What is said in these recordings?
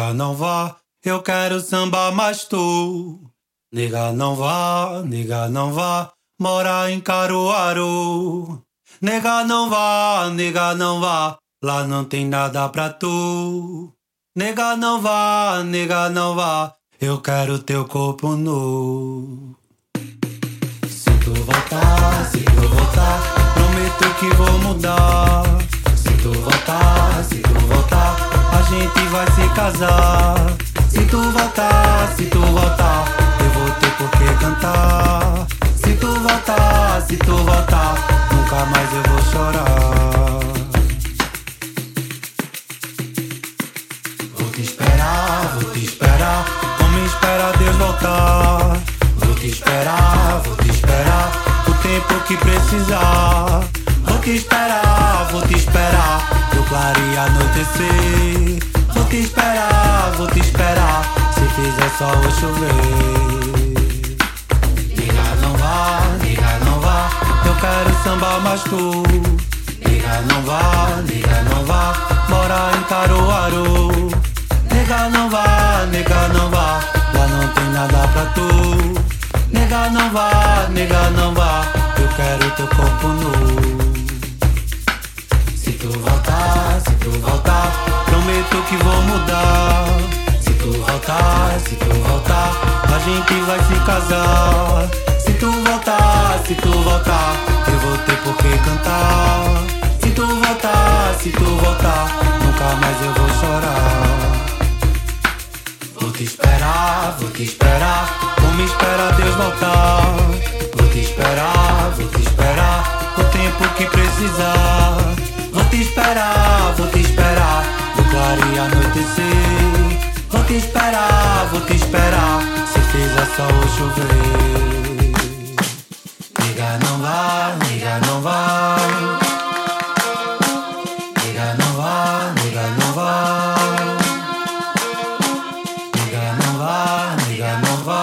Nega, não vá, eu quero samba, mas tu. Nega, não vá, morar em Caruaru. Nega, não vá, lá não tem nada pra tu. Nega, não vá, eu quero teu corpo nu. Se tu voltar, prometo que vou mudar. Se tu voltar, a gente vai se casar. Se tu voltar, eu vou ter por que cantar. Se tu voltar, nunca mais eu vou chorar. Vou te esperar, como espera Deus voltar. Vou te esperar, o tempo que precisar. Vou te esperar, do clarear anoitecer. Vou te esperar, se fizer sol ou chover. Nega, não vá, eu quero samba, mas tu. Nega, não vá, morar em Caruaru. Nega, não vá, lá não tem nada pra tu. Nega, não vá, eu quero teu corpo nu. Se tu voltar, prometo que vou mudar. Se tu voltar, a gente vai se casar. Se tu voltar, eu vou ter por que cantar. Se tu voltar, nunca mais eu vou chorar. Vou te esperar, como espera Deus voltar. Vou te esperar, o tempo que precisar. Vou te esperar, do clarear anoitecer. Vou te esperar, se fizer sol ou chover. Nega, não vá, Nega, não vá, Nega, não vá, Nega, não vá, Nega, não vá, Nega, não vá,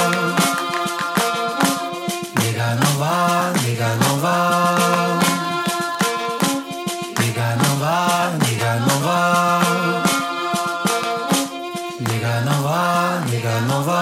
Nega, não vá, Nega, não vá, Nega, não vá, Nega, não vá, Nega, não vá, Nega, não vá.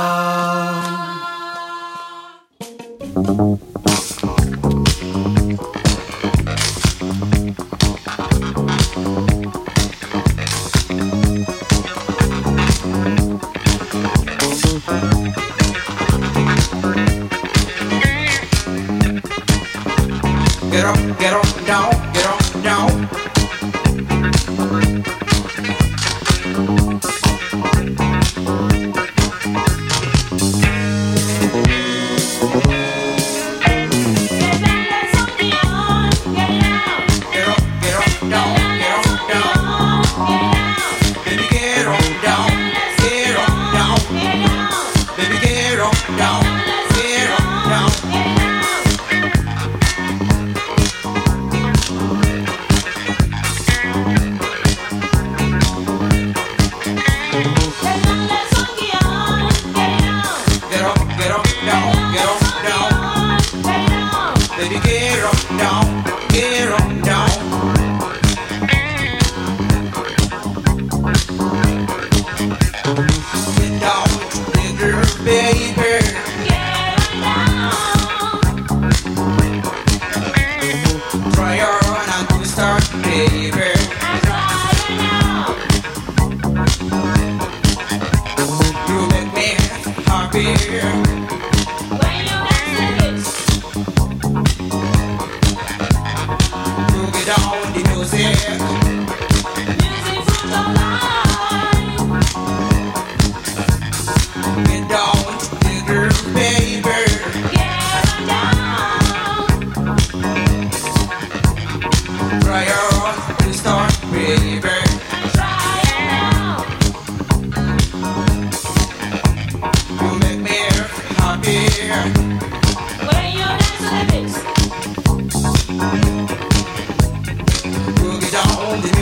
Get on down, get on down. Boogie down.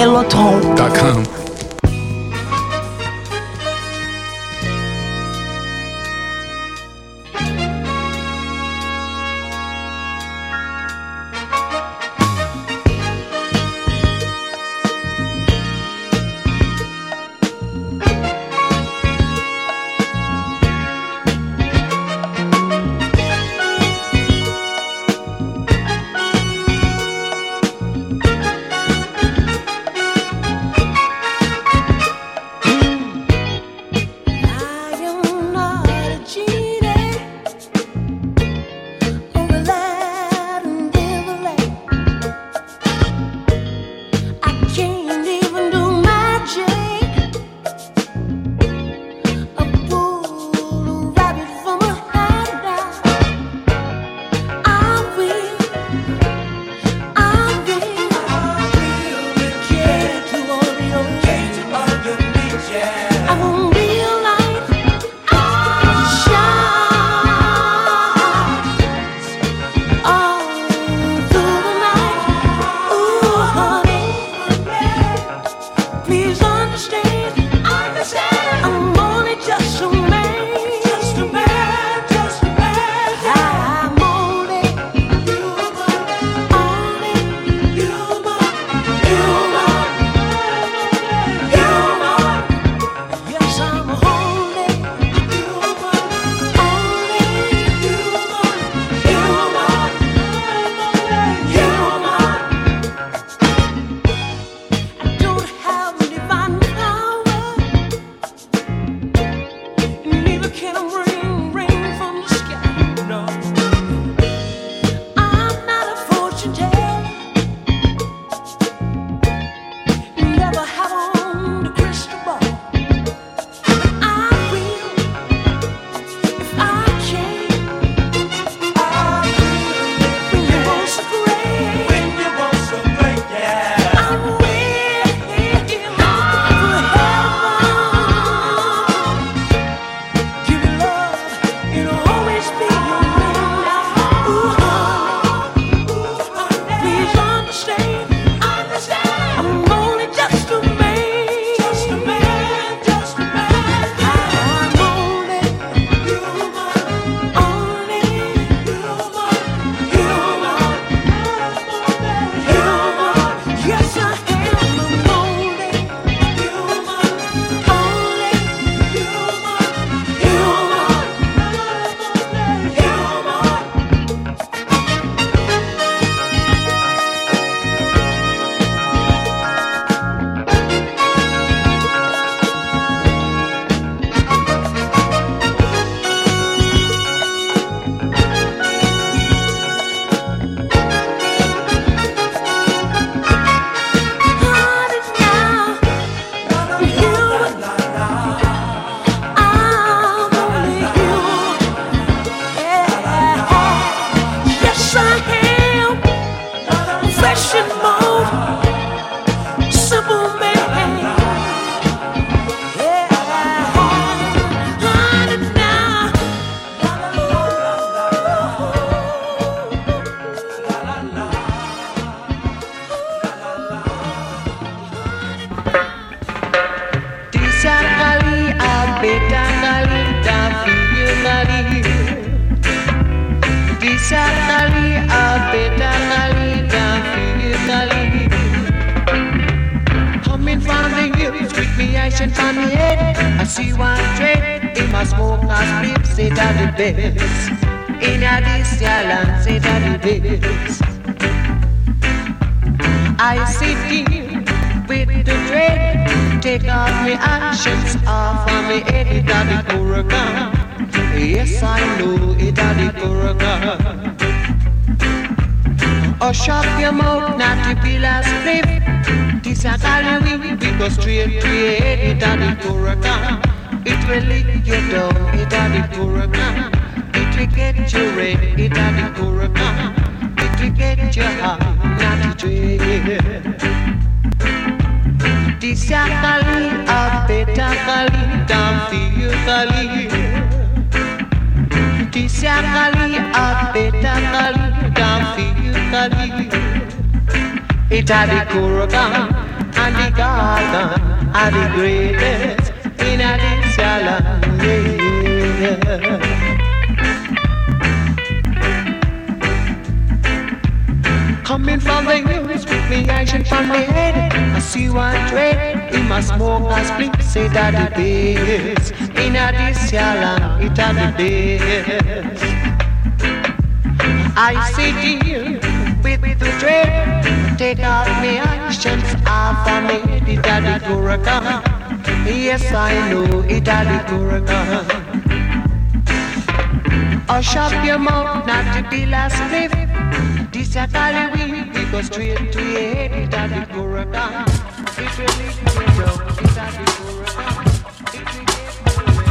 Melotron.com. and the garden are the greatest in this land. Yeah. Coming from the hills with me action from the head, I see one trade in my smoke and split. Say that the best in this land, it are the best. I sit here with the trade, take out my actions off of me. It are the hurricane. Yes, I know it are the hurricane. Hush up your mouth, not to be last cliff. This a Halloween, we go straight to your head. It are the hurricane. It will lead you down. It are the hurricane. It will get you wet.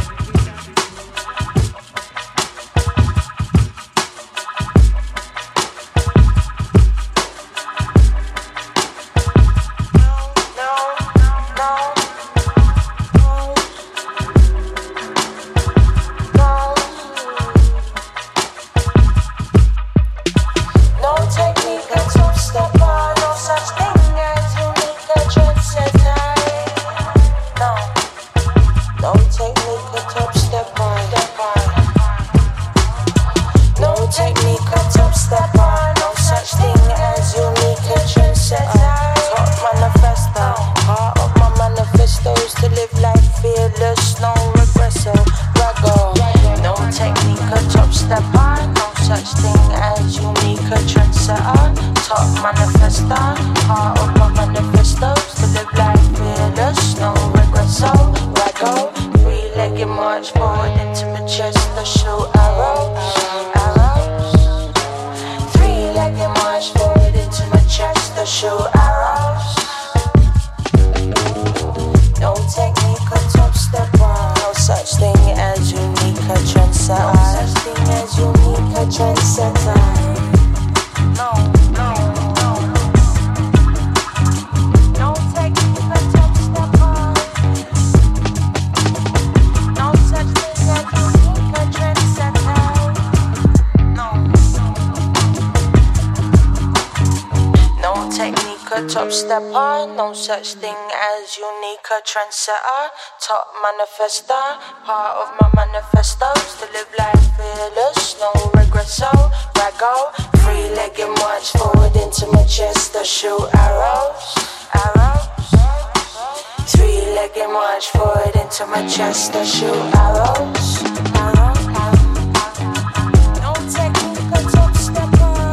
Such thing as unique trendsetter, top manifester, part of my manifestos to live life fearless, no regrets. So I go free-legged march forward into my chest to shoot arrows, arrows. Three-legged march forward into my chest to shoot arrows, arrows. No technique, a top step on.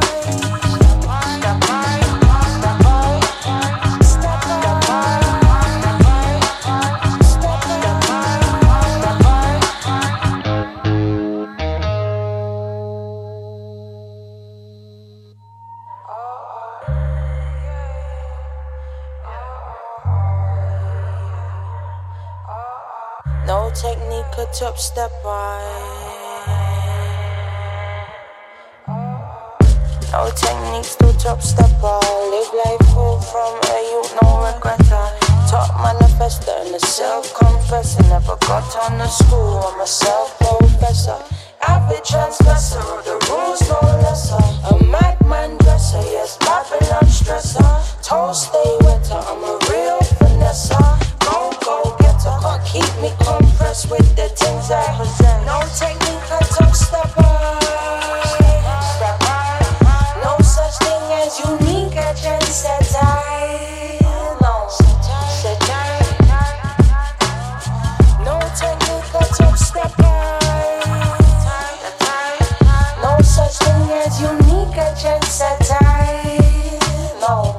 No technique, a top step by. No techniques to top step by. Live life full from a youth, no regretter. Top manifester and a self-confessor. Never got on the school, I'm a self-professor. Avid transgressor of the rules, no lesser. A madman dresser, yes, Babylon stressor. Toes stay wetter, I'm a real finesser. Go getter, can't keep me compressed with the things I possess. No technique, I top stepper. No such thing as unique, a trendsetter. No, no technique, a top stepper. No such thing as unique, a trendsetter. No.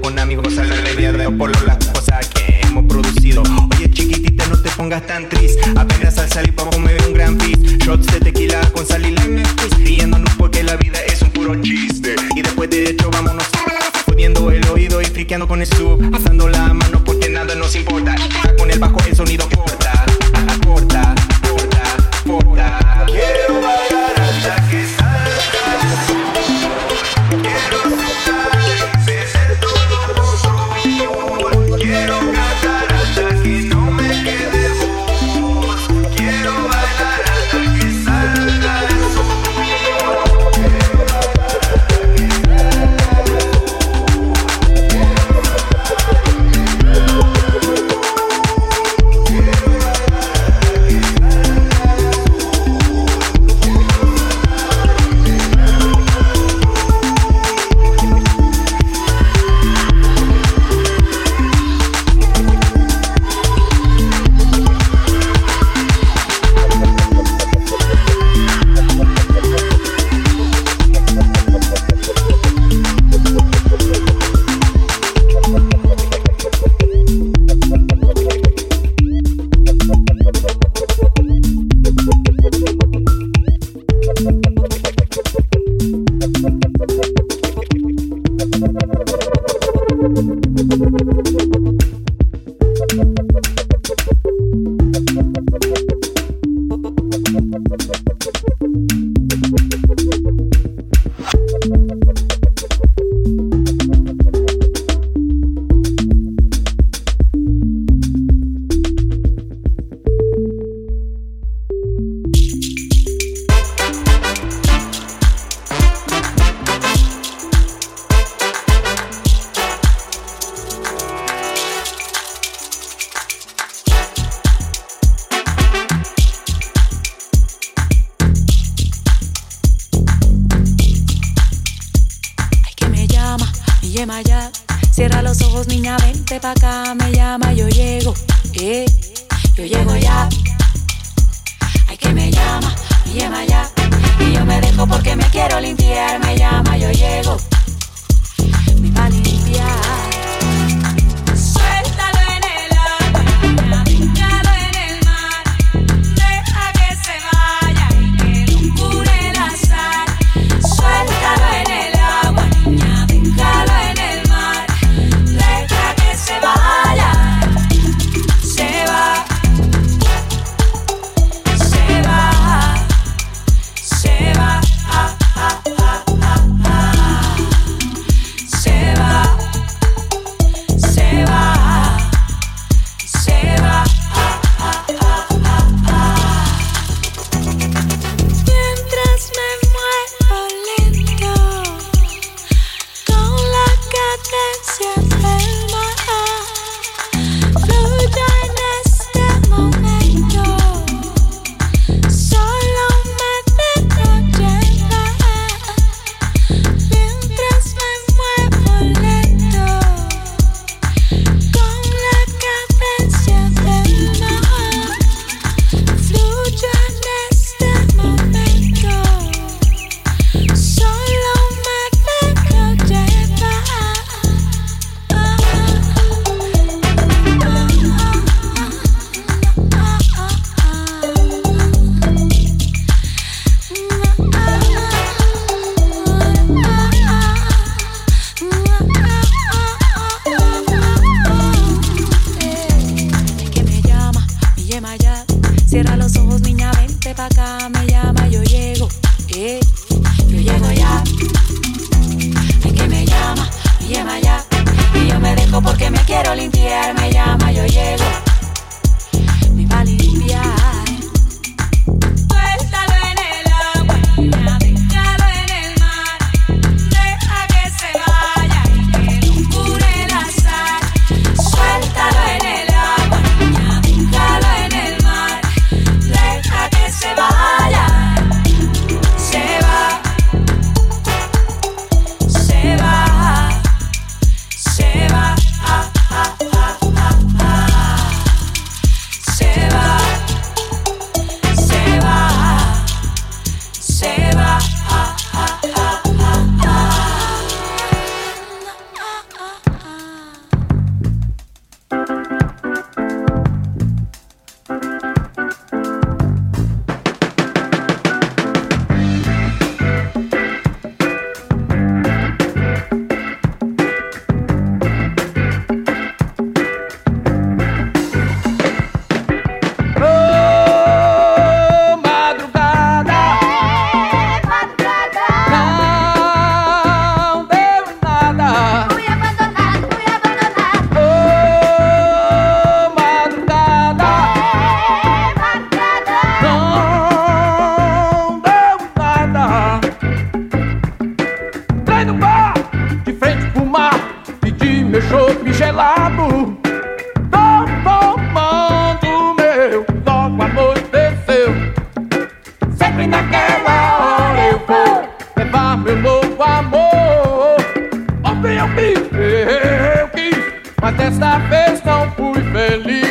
con amigos a la realidad por las cosas que hemos producido. Oye chiquitita, no te pongas tan triste, apenas al salir vamos a comer un gran pis. Shots de tequila con sal y lime, riéndonos porque la vida es un puro chiste. Y después de hecho vámonos jodiendo el oído y friqueando con el sub, pasando la mano porque nada nos importa. Con el bajo el sonido corta, corta, corta, corta. Quiero bailar hasta que salga el sol. Quiero tocar y beber todo otro. Quiero cantar hasta que no me quede voz. Quiero bailar hasta que salga el sol. Cierra los ojos, niña, vente pa' acá, me llama, yo llego, yo llego ya. Ay, que me llama ya. Y yo me dejo porque me quiero limpiar, me llama, yo llego, me va a limpiar. Suéltalo en el agua, niña, bríncalo en el mar. Deja que se vaya y que lo cure la sal. Suéltalo en el agua, niña, bríncalo en el mar. Deja que se vaya, se va, se va, se va. fumar, pedi meu chope gelado. Tô tomando meu, logo anoiteceu. Sempre naquela hora eu vou levar meu novo amor. Ontem eu quis, mas desta vez não fui feliz.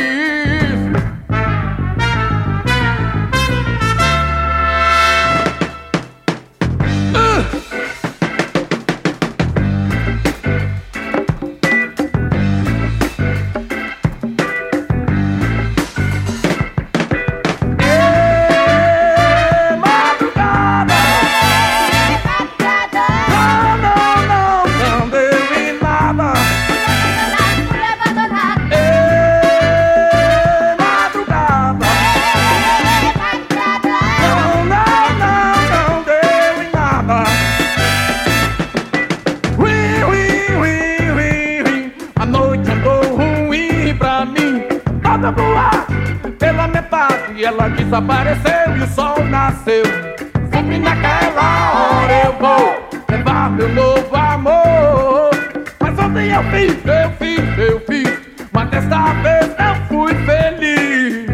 Ela desapareceu e o sol nasceu. Sempre naquela hora eu vou levar meu novo amor. Mas ontem eu fiz, mas desta vez eu fui feliz.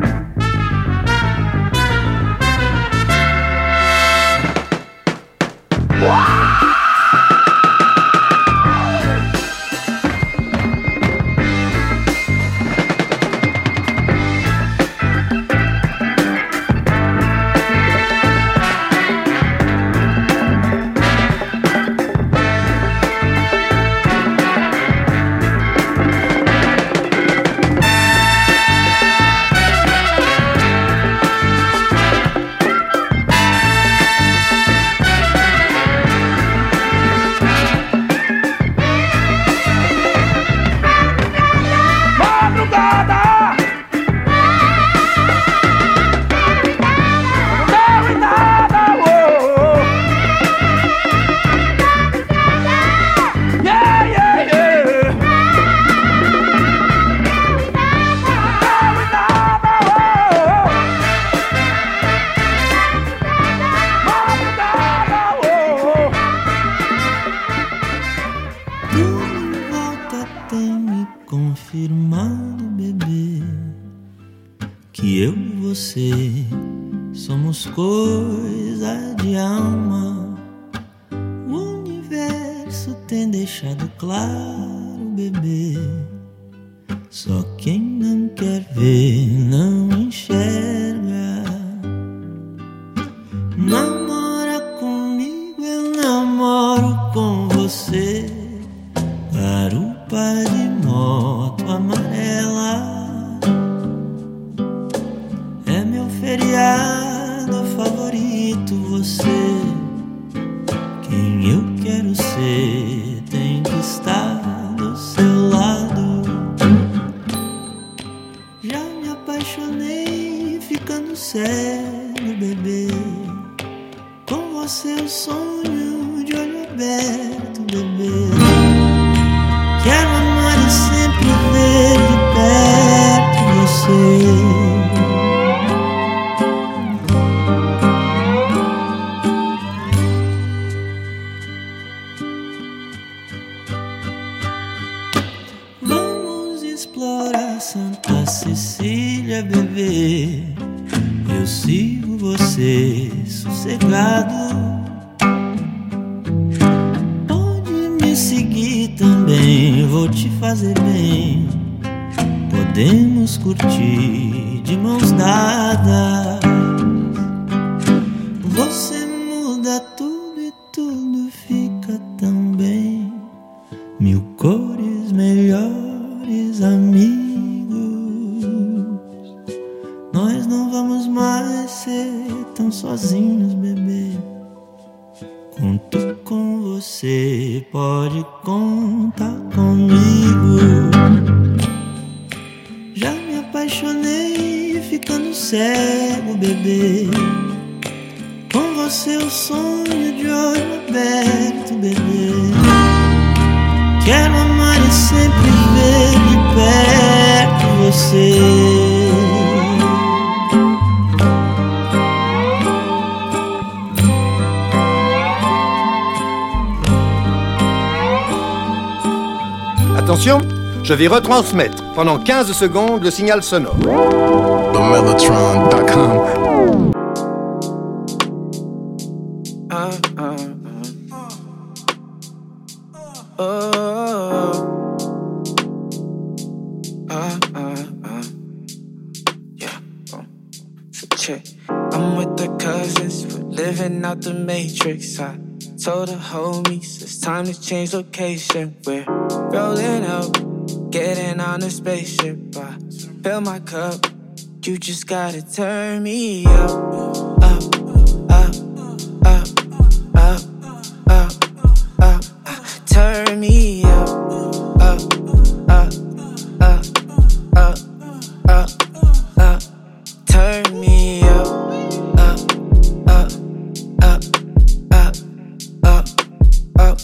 Confirmado, bebê, que eu e você somos coisa de alma. O universo tem deixado claro, bebê. Só quem não quer ver não enxerga. Namora comigo, eu namoro com você. Garupa de moto amarela é meu feriado favorito. Você, quem eu quero ser, tem que estar do seu lado. Já me apaixonei ficando cego, bebê. Com você eu sonho de olho aberto, bebê. Quero amar e sempre ver de perto você. Vamos explorar Santa Cecília, bebê. Eu sigo você sossegado. Seguir também, vou te fazer bem. Podemos curtir de mãos dadas. Você muda tudo e tudo fica tão bem. 1000 cores, melhores amigos. Nós não vamos mais ser tão sozinhos, bebê. Conto com você, pode contar comigo. Já me apaixonei ficando cego, bebê. Com você eu sonho de olho aberto, bebê. Quero amar e sempre ver de perto você. Attention, je vais retransmettre pendant 15 secondes le signal sonore. TheMellotron.com. I'm with the cousins, we're living out the matrix. I told the homies it's time to change location. We're rolling up, getting on a spaceship. I fill my cup, you just gotta turn me up, up, up, up, up, up, up. Turn me up, up, up, up, up, up, up. Turn me up, up, up, up, up, up, up.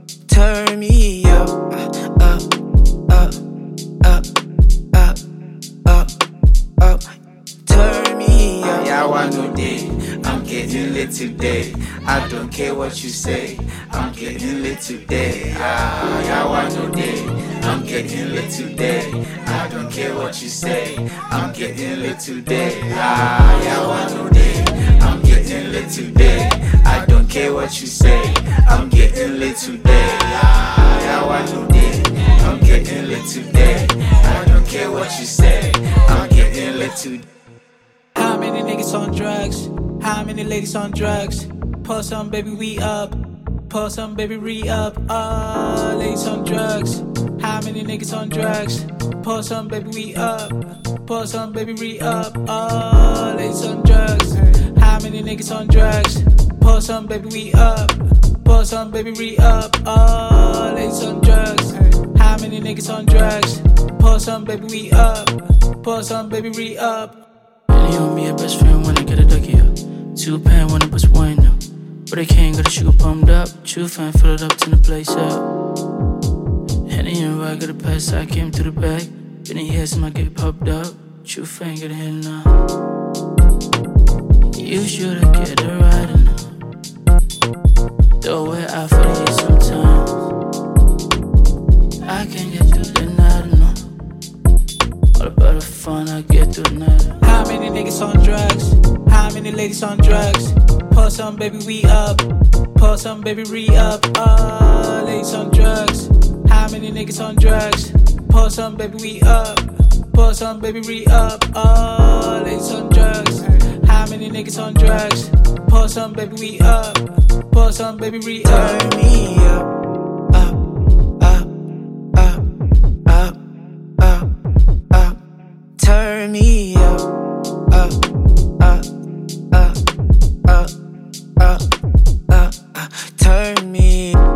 Turn me up, up, up, up, up, up, up. Turn me up. Yeah, I want no day. I'm getting lit today. I don't care what you say. I'm getting lit today. Yeah, I want no day. I'm getting lit today. I don't care what you say. I'm getting lit today. Yeah, I want no day. I'm getting lit today. I don't care what you say. I'm getting lit today. Yeah, I want no day. I'm getting lit today. I don't care what you say. I'm getting lit today. How many niggas on drugs? How many ladies on drugs? Pour some, baby, we up. Pour some, baby, re-up. Ladies on drugs. How many niggas on drugs? Pour some, baby, we up. Pour some, baby, re-up. Ladies on drugs. How many niggas on drugs? Pour some, baby, we up. Pour some, baby, re-up. Ladies on drugs. How many niggas on drugs? Pour some, baby, we up. Pour some, baby, re-up. You and me a best friend when I get a ducky up. 2 pan when I bust wine up. But I can't get the sugar pumped up. True fan, fill it up, turn the place up. Henny and Rye got a pass, I came to the back. Been in here, I get popped up. True fan, get a hit now. You should have get a ride now. Throw it out for the year sometimes. I can't get through the night, no. All about the fun I get through the night. How many niggas on drugs? How many ladies on drugs? Pour some, baby, we up. Pour some, baby, re-up. Ladies on drugs. How many niggas on drugs? Pour some, baby, we up. Pour some, baby, re-up. Ladies on drugs. How many niggas on drugs? Pour some, baby, we up. Pour some, baby, re-up. Turn me up, up, up, up, up, up, up. Turn me up, up, up, up, up, up, up. Turn me up.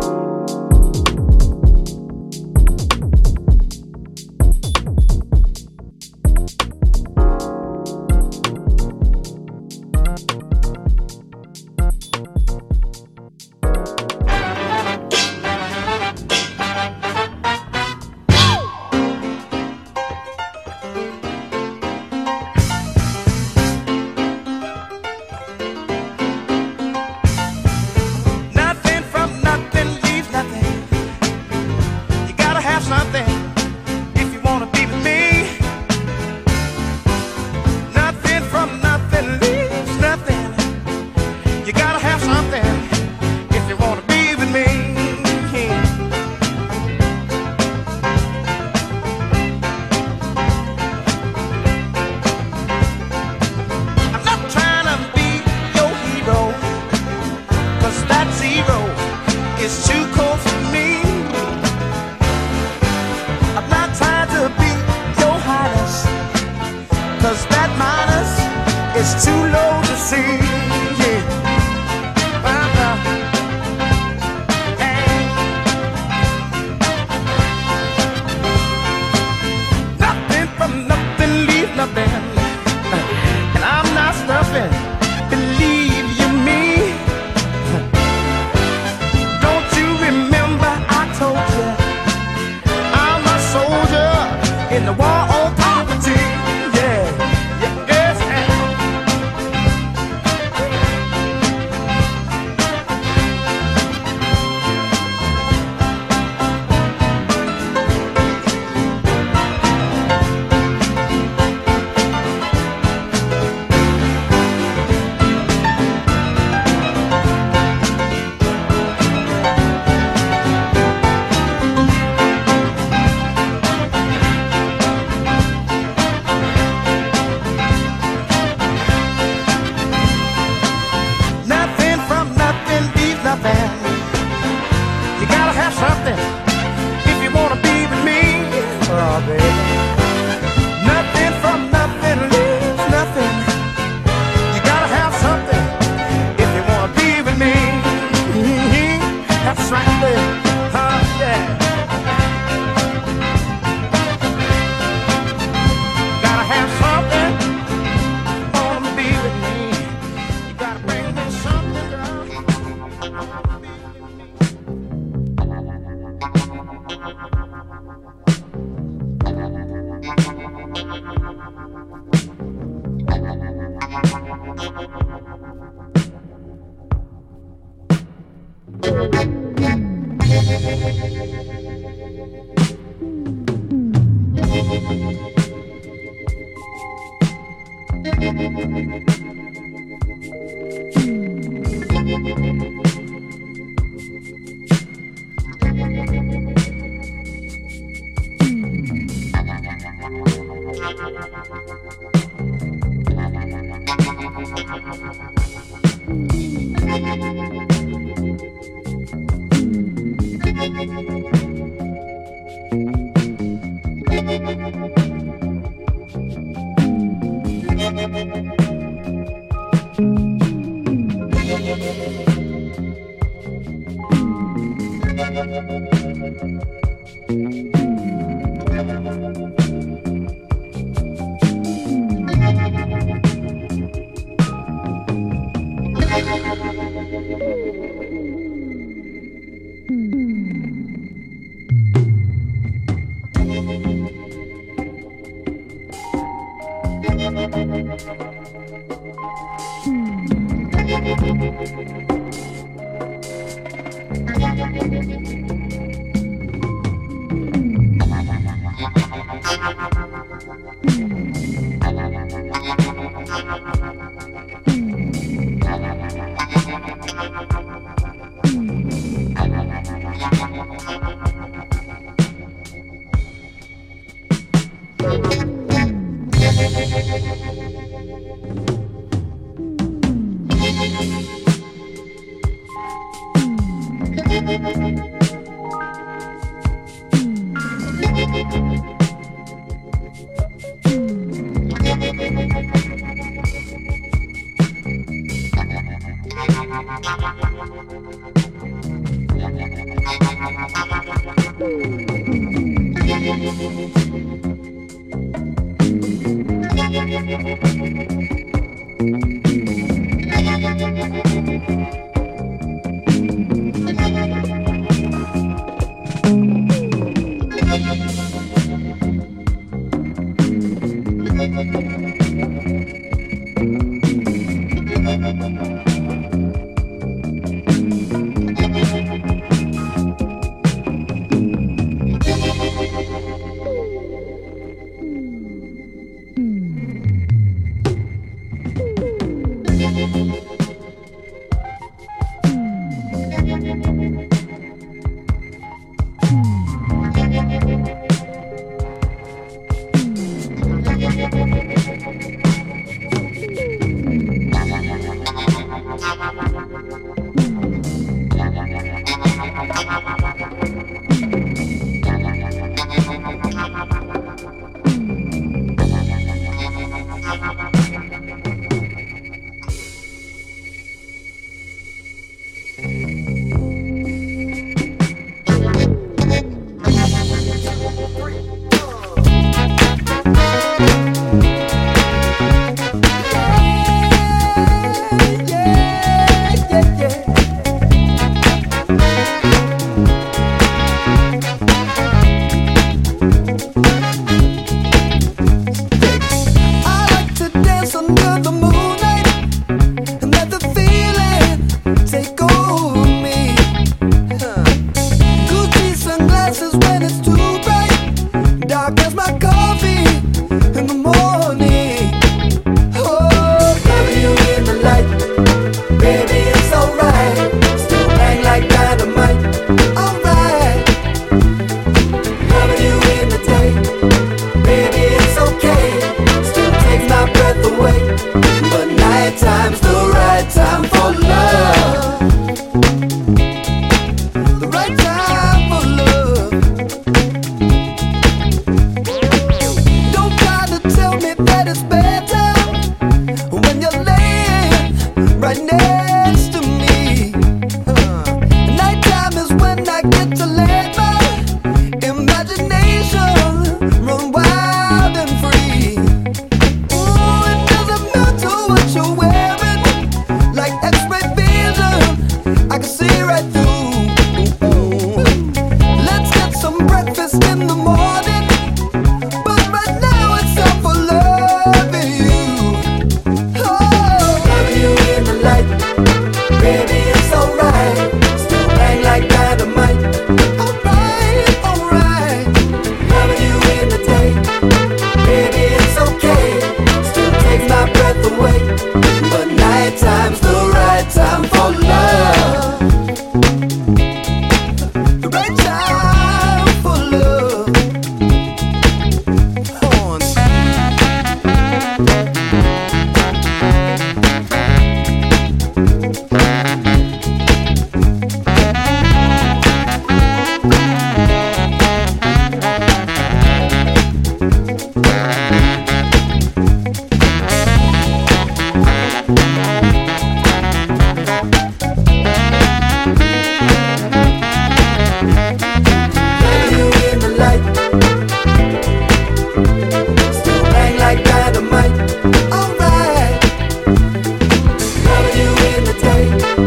Still bang like dynamite. Alright. Loving you in the day.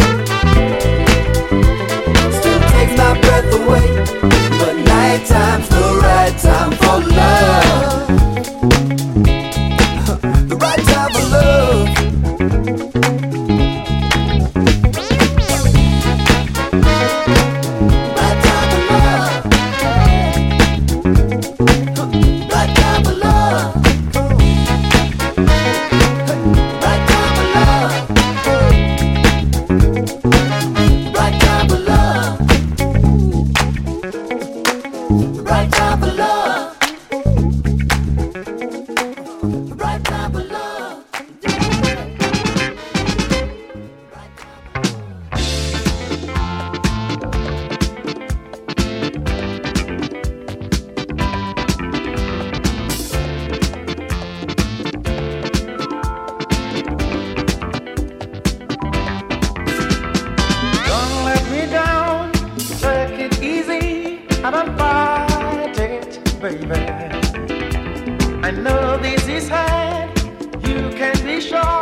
Still takes my breath away. But nighttime's the right time for love. The right time for love. Right time for love. Right time for love. Right time for love. Right time for love. Right time for love. Right time for love. Don't let me down, take it easy, and I'm fighting it, baby. I know this is hard, you can be sure.